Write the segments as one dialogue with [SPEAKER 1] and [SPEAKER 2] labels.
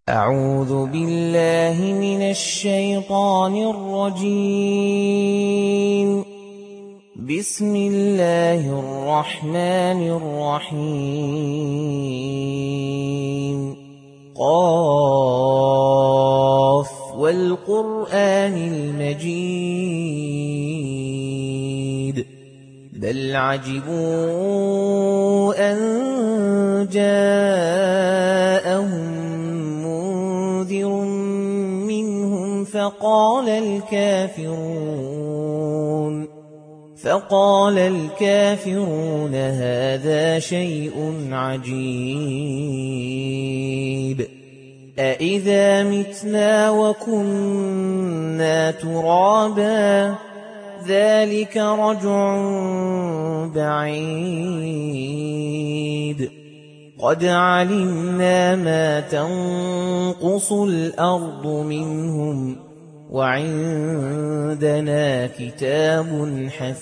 [SPEAKER 1] أعوذ بالله من الشيطان الرجيم. بسم الله الرحمن الرحيم. قاف والقرآن المجيد بل عجبوا أن جاءهم منذر منهم فقال الكافرون هذا شيء عجيب أإذا متنا وكنا ترابا ذلك رجع بعيد قد علمنا ما تنقص الأرض منهم وعندنا كتاب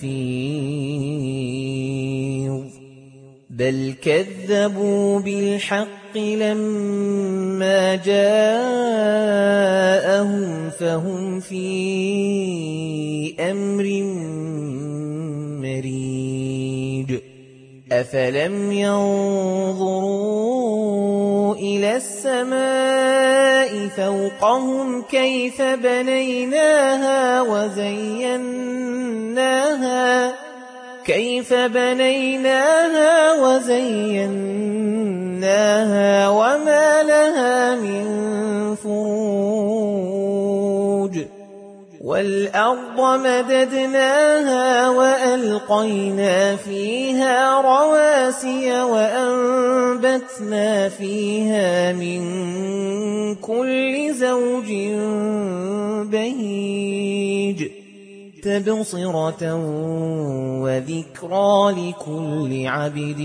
[SPEAKER 1] حفيظ بل كذبوا بالحق لما جاءهم فهم في أمر مريج أفلم ينظروا إلى السماء فوقهم كيف بنيناها وزيناها وما لها من فروج والأرض مددناها وألقينا فيها رواسي وأنبتنا فيها من كل زوج بهيج تبصرة وذكرى لكل عبد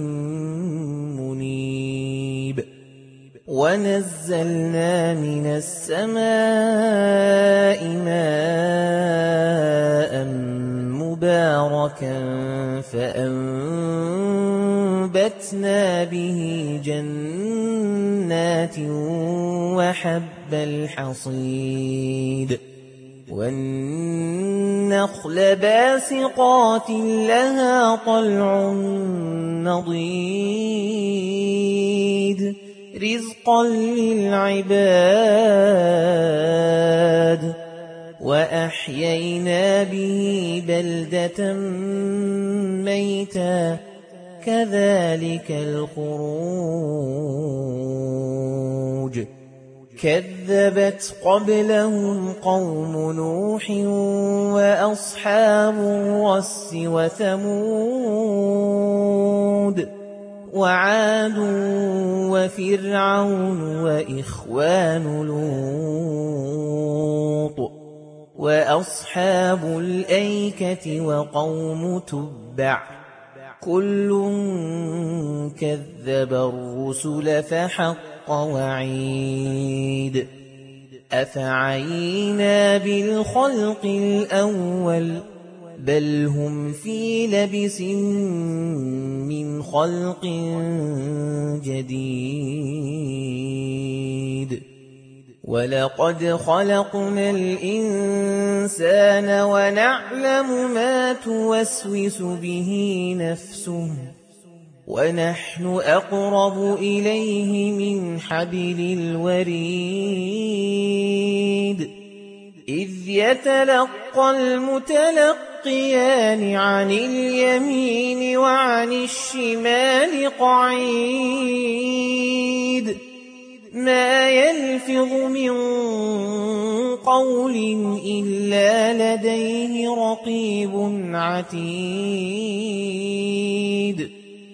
[SPEAKER 1] منيب ونزلنا من السماء ماء مباركا فأنبتنا به جنات وحب الحصيد والنخل باسقات لها طلع نضيد رزقا للعباد وأحيينا به بلدة ميتا كذلك الخروج كذبت قبلهم قوم نوح وأصحاب الرس وثمود وعاد وفرعون وإخوان لوط وأصحاب الأيكة وقوم تبع كل كذب الرسل فحق وعيد أفعينا بالخلق الأول بل هم في لبس من خلق جديد ولقد خلقنا الإنسان ونعلم ما توسوس به نفسه ونحن أقرب إليه من حبل الوريد إذ يتلقى المتلقيان عن اليمين وعن الشمال قعيد ما يلفظ من قول إلا لديه رقيب عتيد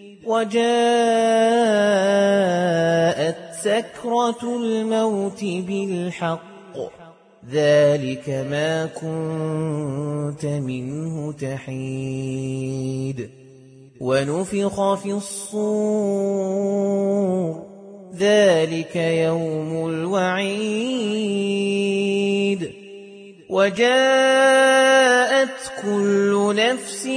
[SPEAKER 1] وجاءت سكرة الموت بالحق ذلك ما كنت منه تحيد ونفخ في الصور ذلك يوم الوعيد وجاءت كل نفس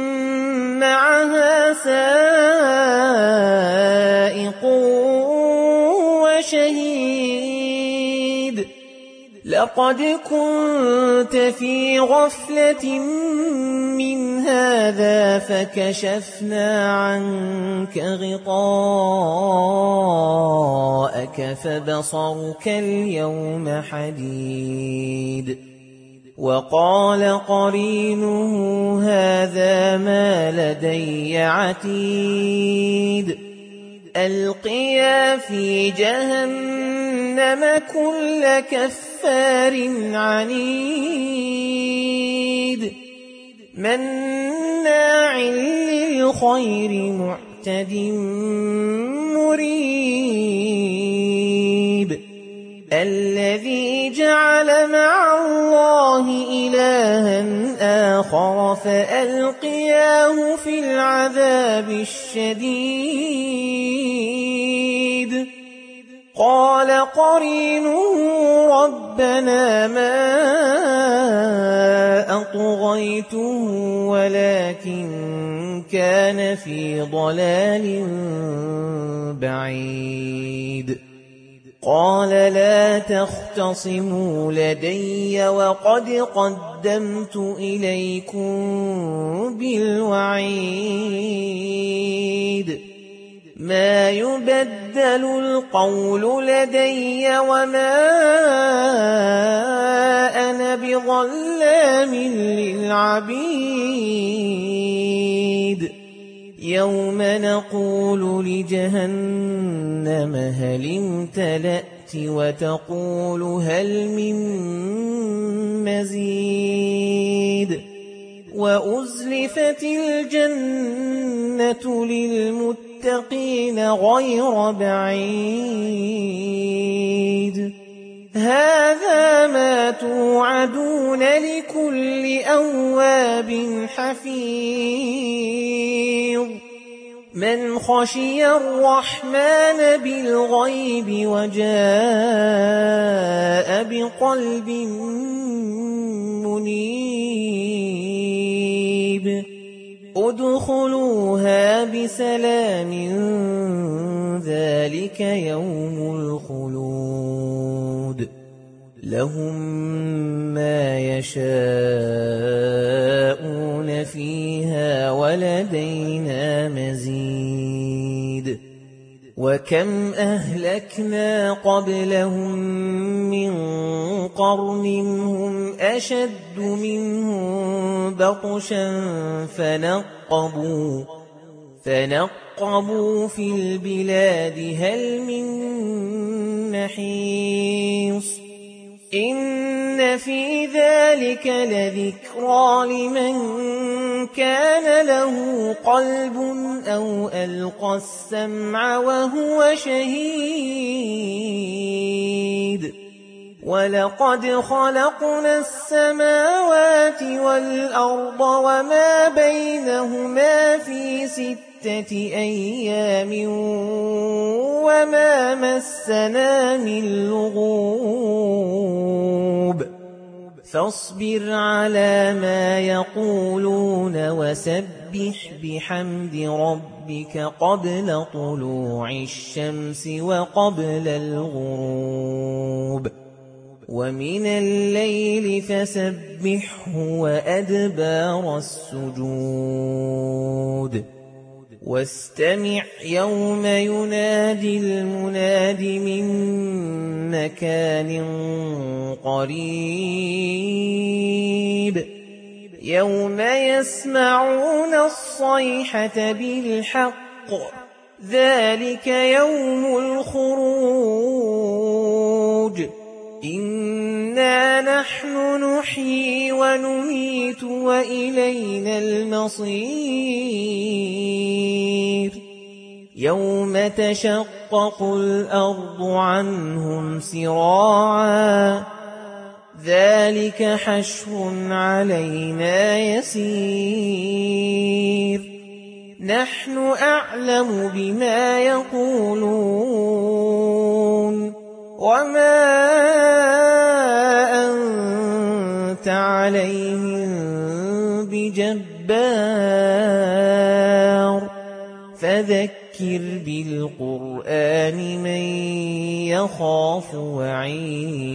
[SPEAKER 1] معها سائق وشهيد شديد لقد كنت في غفلة من هذا فكشفنا عنك غطاءك فبصرك اليوم حديد وقال قرينه هذا ما لدي عتيد ألقيا في جهنم كل كفار عنيد مناع للخير معتد مريب الذي جعل مع الله إلها آخر فألقياه في العذاب الشديد قال قرينه ربنا ما أطغيته ولكن كان في ضلال بعيد قال لا تختصموا لدي وقد قدمت إليكم بالوعيد ما يبدل القول لدي وما أنا بظلام للعبيد يوم نقول لجهنم هل امتلأت وتقول هل من مزيد وأزلفت الجنة للمتقين غير بعيد هذا ما توعدون لكل أواب حفيظ من خشي الرحمن بالغيب وجاء بقلب منيب ادخلوها بسلام ذلك يوم الخلود لهم ما يشاءون فيها ولدينا مزيد وكم أهلكنا قبلهم من قرن هم أشد منهم بطشا فنقبوا في البلاد هل من محيص إن في ذلك لذكرى لمن كان له قلب أو ألقى السمع وهو شهيد ولقد خلقنا السماوات والأرض وما بينهما في 6 أيام وما مسنا من لغوب فاصبر على ما يقولون وسبح بحمد ربك قبل طلوع الشمس وقبل الغروب ومن الليل فسبحه وأدبار السجود واستمع يوم ينادي المناد من مكان قريب يوم يسمعون الصيحة بالحق ذلك يوم الخروج إنا نحن نحيي ونميت وإلينا المصير يوم تشقق الأرض عنهم سراعا ذلك حشر علينا يسير نحن أعلم بما يقولون وما أنت عليهم بجبار فذكر فذكر بالقرآن من يخاف وعيد